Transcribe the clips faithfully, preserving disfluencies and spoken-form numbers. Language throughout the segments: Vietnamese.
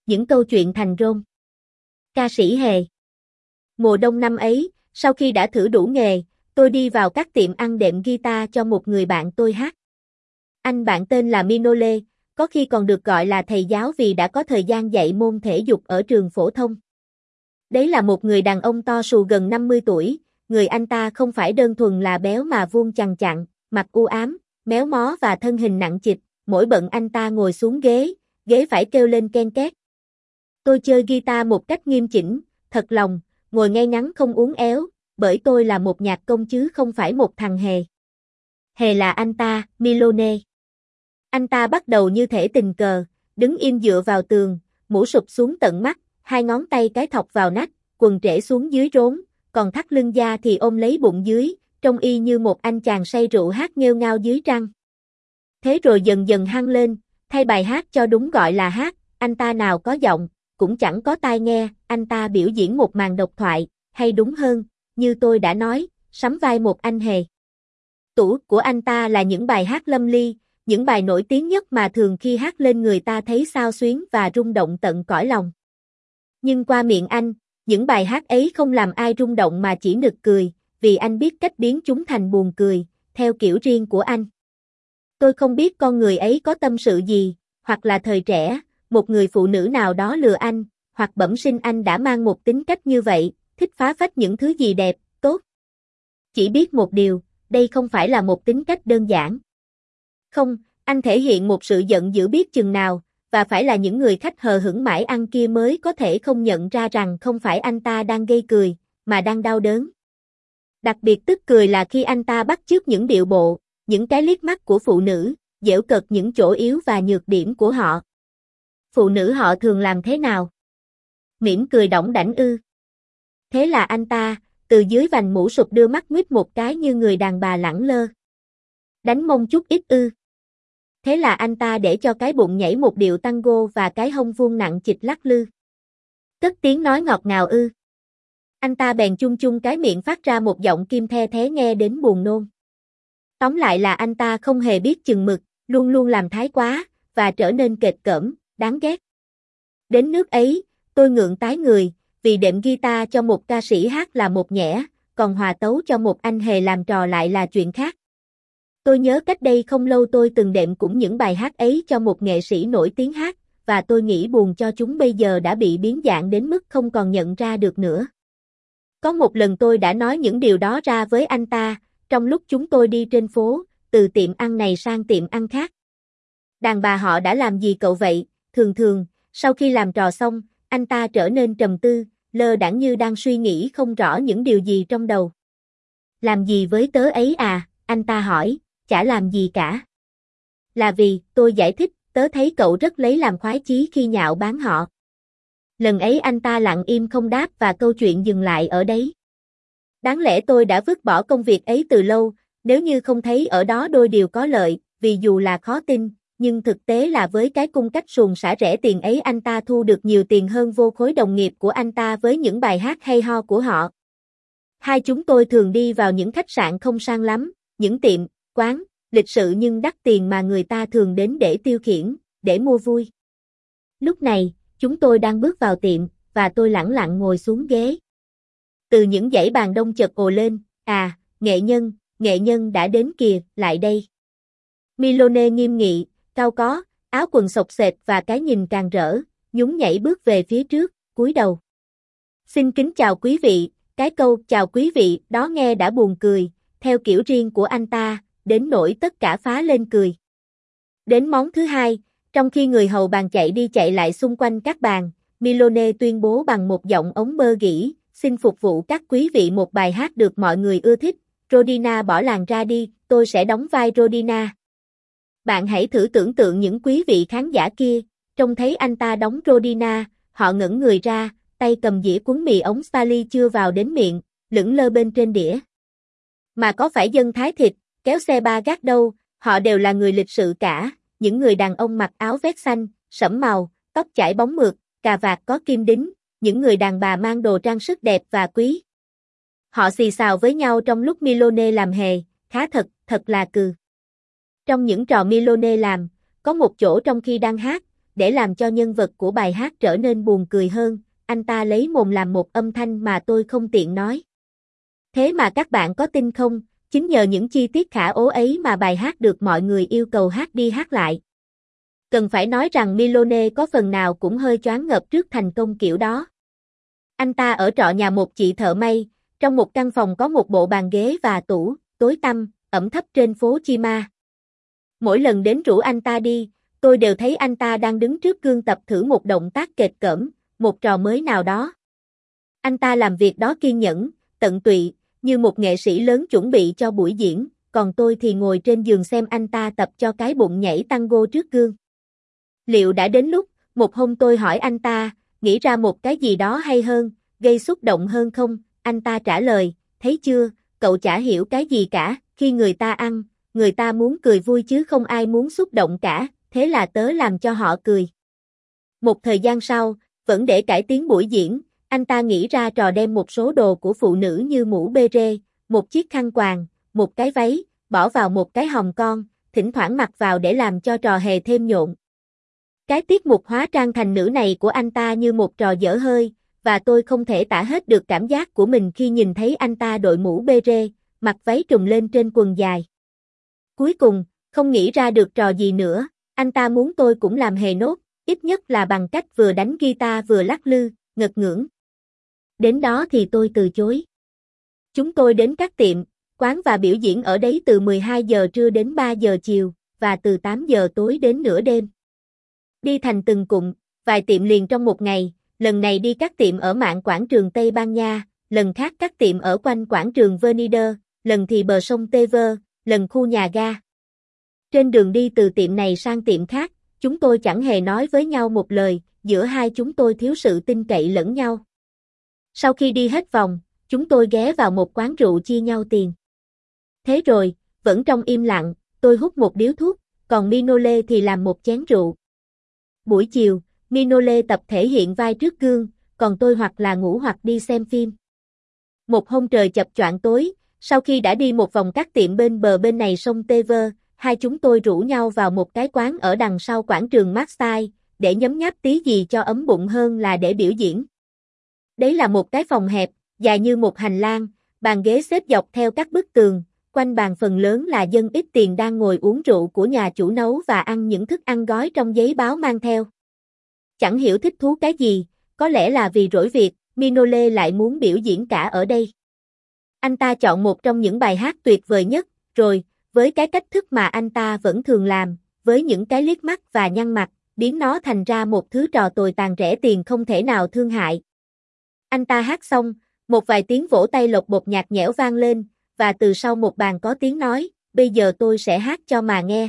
những câu chuyện thành rôn. Ca sĩ Hề. Mùa đông năm ấy, sau khi đã thử đủ nghề, tôi đi vào các tiệm ăn đệm guitar cho một người bạn tôi hát. Anh bạn tên là Minole, có khi còn được gọi là thầy giáo vì đã có thời gian dạy môn thể dục ở trường phổ thông. Đấy là một người đàn ông to xù gần năm mươi tuổi, người anh ta không phải đơn thuần là béo mà vuông chằng chặn, mặt u ám, méo mó và thân hình nặng trịch, mỗi bận anh ta ngồi xuống ghế, ghế phải kêu lên ken két. Tôi chơi guitar một cách nghiêm chỉnh, thật lòng, ngồi ngay ngắn không uốn éo, bởi tôi là một nhạc công chứ không phải một thằng hề. Hề là anh ta, Milone. Anh ta bắt đầu như thể tình cờ, đứng im dựa vào tường, mũ sụp xuống tận mắt, hai ngón tay cái thọc vào nách, quần trễ xuống dưới rốn, còn thắt lưng da thì ôm lấy bụng dưới, trông y như một anh chàng say rượu hát nghêu ngao dưới trăng. Thế rồi dần dần hăng lên, thay bài hát cho đúng gọi là hát, anh ta nào có giọng, cũng chẳng có tai nghe, anh ta biểu diễn một màn độc thoại, hay đúng hơn, như tôi đã nói, sắm vai một anh hề. Tủ của anh ta là những bài hát lâm ly, những bài nổi tiếng nhất mà thường khi hát lên người ta thấy xao xuyến và rung động tận cõi lòng. Nhưng qua miệng anh, những bài hát ấy không làm ai rung động mà chỉ nực cười, vì anh biết cách biến chúng thành buồn cười, theo kiểu riêng của anh. Tôi không biết con người ấy có tâm sự gì, hoặc là thời trẻ, một người phụ nữ nào đó lừa anh, hoặc bẩm sinh anh đã mang một tính cách như vậy, thích phá phách những thứ gì đẹp, tốt. Chỉ biết một điều, đây không phải là một tính cách đơn giản. Không, anh thể hiện một sự giận dữ biết chừng nào, và phải là những người khách hờ hững mãi ăn kia mới có thể không nhận ra rằng không phải anh ta đang gây cười, mà đang đau đớn. Đặc biệt tức cười là khi anh ta bắt chước những điệu bộ, những cái liếc mắt của phụ nữ, giễu cợt những chỗ yếu và nhược điểm của họ. Phụ nữ họ thường làm thế nào? Mỉm cười đỏng đảnh ư. Thế là anh ta, từ dưới vành mũ sụp đưa mắt nguýt một cái như người đàn bà lẳng lơ. Đánh mông chút ít ư. Thế là anh ta để cho cái bụng nhảy một điệu tango và cái hông vuông nặng chịch lắc lư. Cất tiếng nói ngọt ngào ư. Anh ta bèn chung chung cái miệng phát ra một giọng kim the thế nghe đến buồn nôn. Tóm lại là anh ta không hề biết chừng mực, luôn luôn làm thái quá, và trở nên kệch cỡm, đáng ghét. Đến nước ấy, tôi ngượng tái người, vì đệm guitar cho một ca sĩ hát là một nhẽ, còn hòa tấu cho một anh hề làm trò lại là chuyện khác. Tôi nhớ cách đây không lâu tôi từng đệm cũng những bài hát ấy cho một nghệ sĩ nổi tiếng hát, và tôi nghĩ buồn cho chúng bây giờ đã bị biến dạng đến mức không còn nhận ra được nữa. Có một lần tôi đã nói những điều đó ra với anh ta, trong lúc chúng tôi đi trên phố, từ tiệm ăn này sang tiệm ăn khác. Đàn bà họ đã làm gì cậu vậy? Thường thường, sau khi làm trò xong, anh ta trở nên trầm tư, lơ đãng như đang suy nghĩ không rõ những điều gì trong đầu. Làm gì với tớ ấy à? Anh ta hỏi, chả làm gì cả. Là vì, tôi giải thích, tớ thấy cậu rất lấy làm khoái chí khi nhạo báng họ. Lần ấy anh ta lặng im không đáp và câu chuyện dừng lại ở đấy. Đáng lẽ tôi đã vứt bỏ công việc ấy từ lâu, nếu như không thấy ở đó đôi điều có lợi, vì dù là khó tin, nhưng thực tế là với cái cung cách suồng xả rẻ tiền ấy anh ta thu được nhiều tiền hơn vô khối đồng nghiệp của anh ta với những bài hát hay ho của họ. Hai chúng tôi thường đi vào những khách sạn không sang lắm, những tiệm, quán, lịch sự nhưng đắt tiền mà người ta thường đến để tiêu khiển, để mua vui. Lúc này, chúng tôi đang bước vào tiệm, và tôi lẳng lặng ngồi xuống ghế. Từ những dãy bàn đông chợt ồ lên, à, nghệ nhân, nghệ nhân đã đến kìa, lại đây. Milone nghiêm nghị, cao có, áo quần xộc xệch và cái nhìn càng rỡ, nhún nhảy bước về phía trước, cúi đầu. Xin kính chào quý vị, cái câu chào quý vị đó nghe đã buồn cười, theo kiểu riêng của anh ta, đến nỗi tất cả phá lên cười. Đến món thứ hai, trong khi người hầu bàn chạy đi chạy lại xung quanh các bàn, Milone tuyên bố bằng một giọng ống bơ gỉ, xin phục vụ các quý vị một bài hát được mọi người ưa thích, Rodina bỏ làng ra đi, tôi sẽ đóng vai Rodina. Bạn hãy thử tưởng tượng những quý vị khán giả kia, trông thấy anh ta đóng Rodina, họ ngẩng người ra, tay cầm dĩa cuốn mì ống Spaghetti chưa vào đến miệng, lững lơ bên trên đĩa. Mà có phải dân Thái thịt, kéo xe ba gác đâu, họ đều là người lịch sự cả, những người đàn ông mặc áo vest xanh, sẫm màu, tóc chải bóng mượt, cà vạt có kim đính, những người đàn bà mang đồ trang sức đẹp và quý. Họ xì xào với nhau trong lúc Milone làm hề, khá thật, thật là cừ. Trong những trò Milone làm, có một chỗ trong khi đang hát, để làm cho nhân vật của bài hát trở nên buồn cười hơn, anh ta lấy mồm làm một âm thanh mà tôi không tiện nói. Thế mà các bạn có tin không, chính nhờ những chi tiết khả ố ấy mà bài hát được mọi người yêu cầu hát đi hát lại. Cần phải nói rằng Milone có phần nào cũng hơi choáng ngợp trước thành công kiểu đó. Anh ta ở trọ nhà một chị thợ may, trong một căn phòng có một bộ bàn ghế và tủ, tối tăm, ẩm thấp trên phố Chima. Mỗi lần đến rủ anh ta đi, tôi đều thấy anh ta đang đứng trước gương tập thử một động tác kệt cỡm, một trò mới nào đó. Anh ta làm việc đó kiên nhẫn, tận tụy, như một nghệ sĩ lớn chuẩn bị cho buổi diễn, còn tôi thì ngồi trên giường xem anh ta tập cho cái bụng nhảy tango trước gương. Liệu đã đến lúc, một hôm tôi hỏi anh ta, nghĩ ra một cái gì đó hay hơn, gây xúc động hơn không? Anh ta trả lời, thấy chưa, cậu chả hiểu cái gì cả, khi người ta ăn, người ta muốn cười vui chứ không ai muốn xúc động cả, thế là tớ làm cho họ cười. Một thời gian sau, vẫn để cải tiến buổi diễn, anh ta nghĩ ra trò đem một số đồ của phụ nữ như mũ bê rê, một chiếc khăn quàng, một cái váy, bỏ vào một cái hòm con, thỉnh thoảng mặc vào để làm cho trò hề thêm nhộn. Cái tiết mục hóa trang thành nữ này của anh ta như một trò dở hơi, và tôi không thể tả hết được cảm giác của mình khi nhìn thấy anh ta đội mũ bê rê, mặc váy trùm lên trên quần dài. Cuối cùng, không nghĩ ra được trò gì nữa, anh ta muốn tôi cũng làm hề nốt, ít nhất là bằng cách vừa đánh guitar vừa lắc lư, ngật ngưỡng. Đến đó thì tôi từ chối. Chúng tôi đến các tiệm, quán và biểu diễn ở đấy từ mười hai giờ trưa đến ba giờ chiều, và từ tám giờ tối đến nửa đêm. Đi thành từng cụm, vài tiệm liền trong một ngày, lần này đi các tiệm ở mạn quảng trường Tây Ban Nha, lần khác các tiệm ở quanh quảng trường Vernier, lần thì bờ sông Tever, lần khu nhà ga. Trên đường đi từ tiệm này sang tiệm khác, chúng tôi chẳng hề nói với nhau một lời, giữa hai chúng tôi thiếu sự tin cậy lẫn nhau. Sau khi đi hết vòng, chúng tôi ghé vào một quán rượu chia nhau tiền. Thế rồi, vẫn trong im lặng, tôi hút một điếu thuốc, còn Minole thì làm một chén rượu. Buổi chiều, Minole tập thể hiện vai trước gương, còn tôi hoặc là ngủ hoặc đi xem phim. Một hôm trời chập choạng tối, sau khi đã đi một vòng các tiệm bên bờ bên này sông Tever, hai chúng tôi rủ nhau vào một cái quán ở đằng sau quảng trường Marseille, để nhấm nháp tí gì cho ấm bụng hơn là để biểu diễn. Đấy là một cái phòng hẹp, dài như một hành lang, bàn ghế xếp dọc theo các bức tường, quanh bàn phần lớn là dân ít tiền đang ngồi uống rượu của nhà chủ nấu và ăn những thức ăn gói trong giấy báo mang theo. Chẳng hiểu thích thú cái gì, có lẽ là vì rỗi việc, Minole lại muốn biểu diễn cả ở đây. Anh ta chọn một trong những bài hát tuyệt vời nhất, rồi, với cái cách thức mà anh ta vẫn thường làm, với những cái liếc mắt và nhăn mặt, biến nó thành ra một thứ trò tồi tàn rẻ tiền không thể nào thương hại. Anh ta hát xong, một vài tiếng vỗ tay lộc bột nhạt nhẽo vang lên, và từ sau một bàn có tiếng nói, bây giờ tôi sẽ hát cho mà nghe.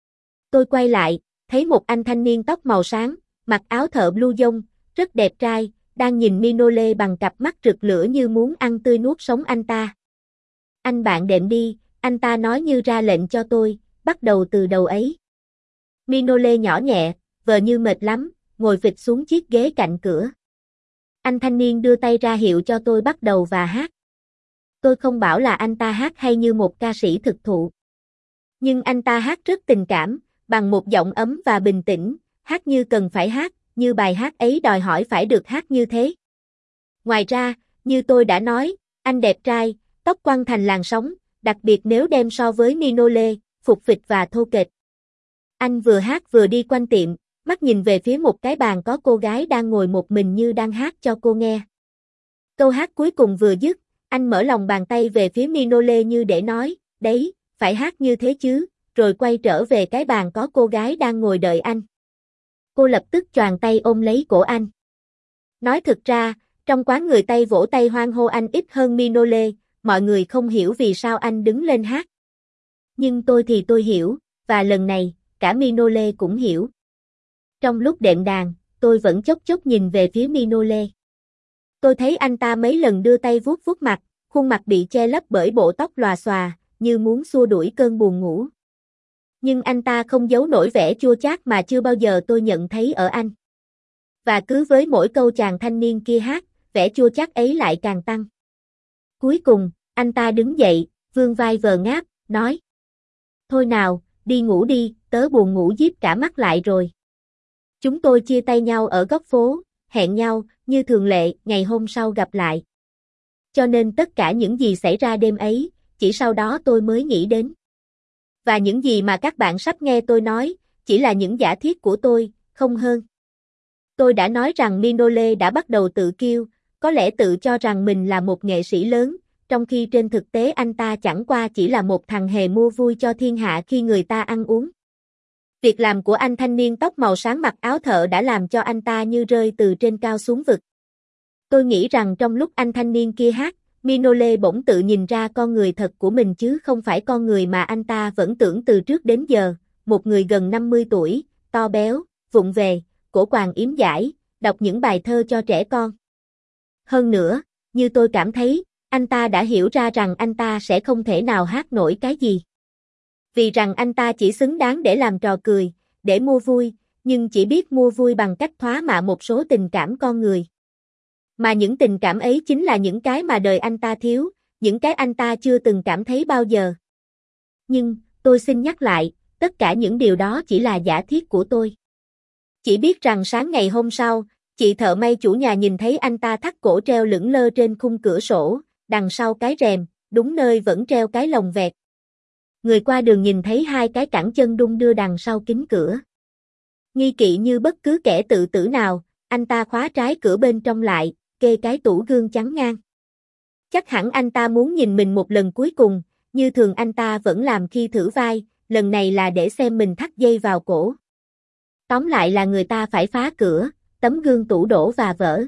Tôi quay lại, thấy một anh thanh niên tóc màu sáng, mặc áo thợ blue dông, rất đẹp trai, đang nhìn Minole bằng cặp mắt rực lửa như muốn ăn tươi nuốt sống anh ta. Anh bạn đệm đi, anh ta nói như ra lệnh cho tôi, bắt đầu từ đầu ấy. Minole nhỏ nhẹ, vờ như mệt lắm, ngồi phịch xuống chiếc ghế cạnh cửa. Anh thanh niên đưa tay ra hiệu cho tôi bắt đầu và hát. Tôi không bảo là anh ta hát hay như một ca sĩ thực thụ. Nhưng anh ta hát rất tình cảm, bằng một giọng ấm và bình tĩnh, hát như cần phải hát, như bài hát ấy đòi hỏi phải được hát như thế. Ngoài ra, như tôi đã nói, anh đẹp trai, tóc quăn thành làn sóng, đặc biệt nếu đem so với Minole, phục phịch và thô kệch. Anh vừa hát vừa đi quanh tiệm, mắt nhìn về phía một cái bàn có cô gái đang ngồi một mình như đang hát cho cô nghe. Câu hát cuối cùng vừa dứt, anh mở lòng bàn tay về phía Minole như để nói, đấy, phải hát như thế chứ, rồi quay trở về cái bàn có cô gái đang ngồi đợi anh. Cô lập tức choàng tay ôm lấy cổ anh. Nói thực ra, trong quán người Tây vỗ tay hoan hô anh ít hơn Minole, mọi người không hiểu vì sao anh đứng lên hát. Nhưng tôi thì tôi hiểu, và lần này, cả Minole cũng hiểu. Trong lúc đệm đàn, tôi vẫn chốc chốc nhìn về phía Minole. Tôi thấy anh ta mấy lần đưa tay vuốt vuốt mặt, khuôn mặt bị che lấp bởi bộ tóc lòa xòa, như muốn xua đuổi cơn buồn ngủ. Nhưng anh ta không giấu nổi vẻ chua chát mà chưa bao giờ tôi nhận thấy ở anh. Và cứ với mỗi câu chàng thanh niên kia hát, vẻ chua chát ấy lại càng tăng. Cuối cùng, anh ta đứng dậy, vươn vai vờ ngáp, nói: Thôi nào, đi ngủ đi, tớ buồn ngủ díp cả mắt lại rồi. Chúng tôi chia tay nhau ở góc phố, hẹn nhau, như thường lệ, ngày hôm sau gặp lại. Cho nên tất cả những gì xảy ra đêm ấy, chỉ sau đó tôi mới nghĩ đến. Và những gì mà các bạn sắp nghe tôi nói, chỉ là những giả thiết của tôi, không hơn. Tôi đã nói rằng Minole đã bắt đầu tự kiêu, có lẽ tự cho rằng mình là một nghệ sĩ lớn, trong khi trên thực tế anh ta chẳng qua chỉ là một thằng hề mua vui cho thiên hạ khi người ta ăn uống. Việc làm của anh thanh niên tóc màu sáng mặc áo thợ đã làm cho anh ta như rơi từ trên cao xuống vực. Tôi nghĩ rằng trong lúc anh thanh niên kia hát, Minole bỗng tự nhìn ra con người thật của mình chứ không phải con người mà anh ta vẫn tưởng từ trước đến giờ, một người gần năm mươi tuổi, to béo, vụng về, cổ quàng yếm dãi, đọc những bài thơ cho trẻ con. Hơn nữa, như tôi cảm thấy, anh ta đã hiểu ra rằng anh ta sẽ không thể nào hát nổi cái gì. Vì rằng anh ta chỉ xứng đáng để làm trò cười, để mua vui, nhưng chỉ biết mua vui bằng cách thoá mạ một số tình cảm con người. Mà những tình cảm ấy chính là những cái mà đời anh ta thiếu, những cái anh ta chưa từng cảm thấy bao giờ. Nhưng, tôi xin nhắc lại, tất cả những điều đó chỉ là giả thiết của tôi. Chỉ biết rằng sáng ngày hôm sau, chị thợ may chủ nhà nhìn thấy anh ta thắt cổ treo lững lơ trên khung cửa sổ, đằng sau cái rèm, đúng nơi vẫn treo cái lồng vẹt. Người qua đường nhìn thấy hai cái cẳng chân đung đưa đằng sau kính cửa. Nghi kỵ như bất cứ kẻ tự tử nào, anh ta khóa trái cửa bên trong lại, kê cái tủ gương chắn ngang. Chắc hẳn anh ta muốn nhìn mình một lần cuối cùng, như thường anh ta vẫn làm khi thử vai, lần này là để xem mình thắt dây vào cổ. Tóm lại là người ta phải phá cửa, tấm gương tủ đổ và vỡ.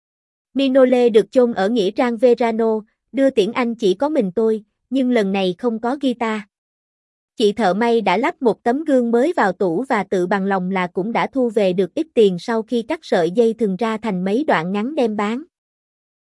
Minole được chôn ở nghĩa trang Verano, đưa tiễn anh chỉ có mình tôi, nhưng lần này không có guitar. Chị thợ may đã lắp một tấm gương mới vào tủ và tự bằng lòng là cũng đã thu về được ít tiền sau khi cắt sợi dây thừng ra thành mấy đoạn ngắn đem bán.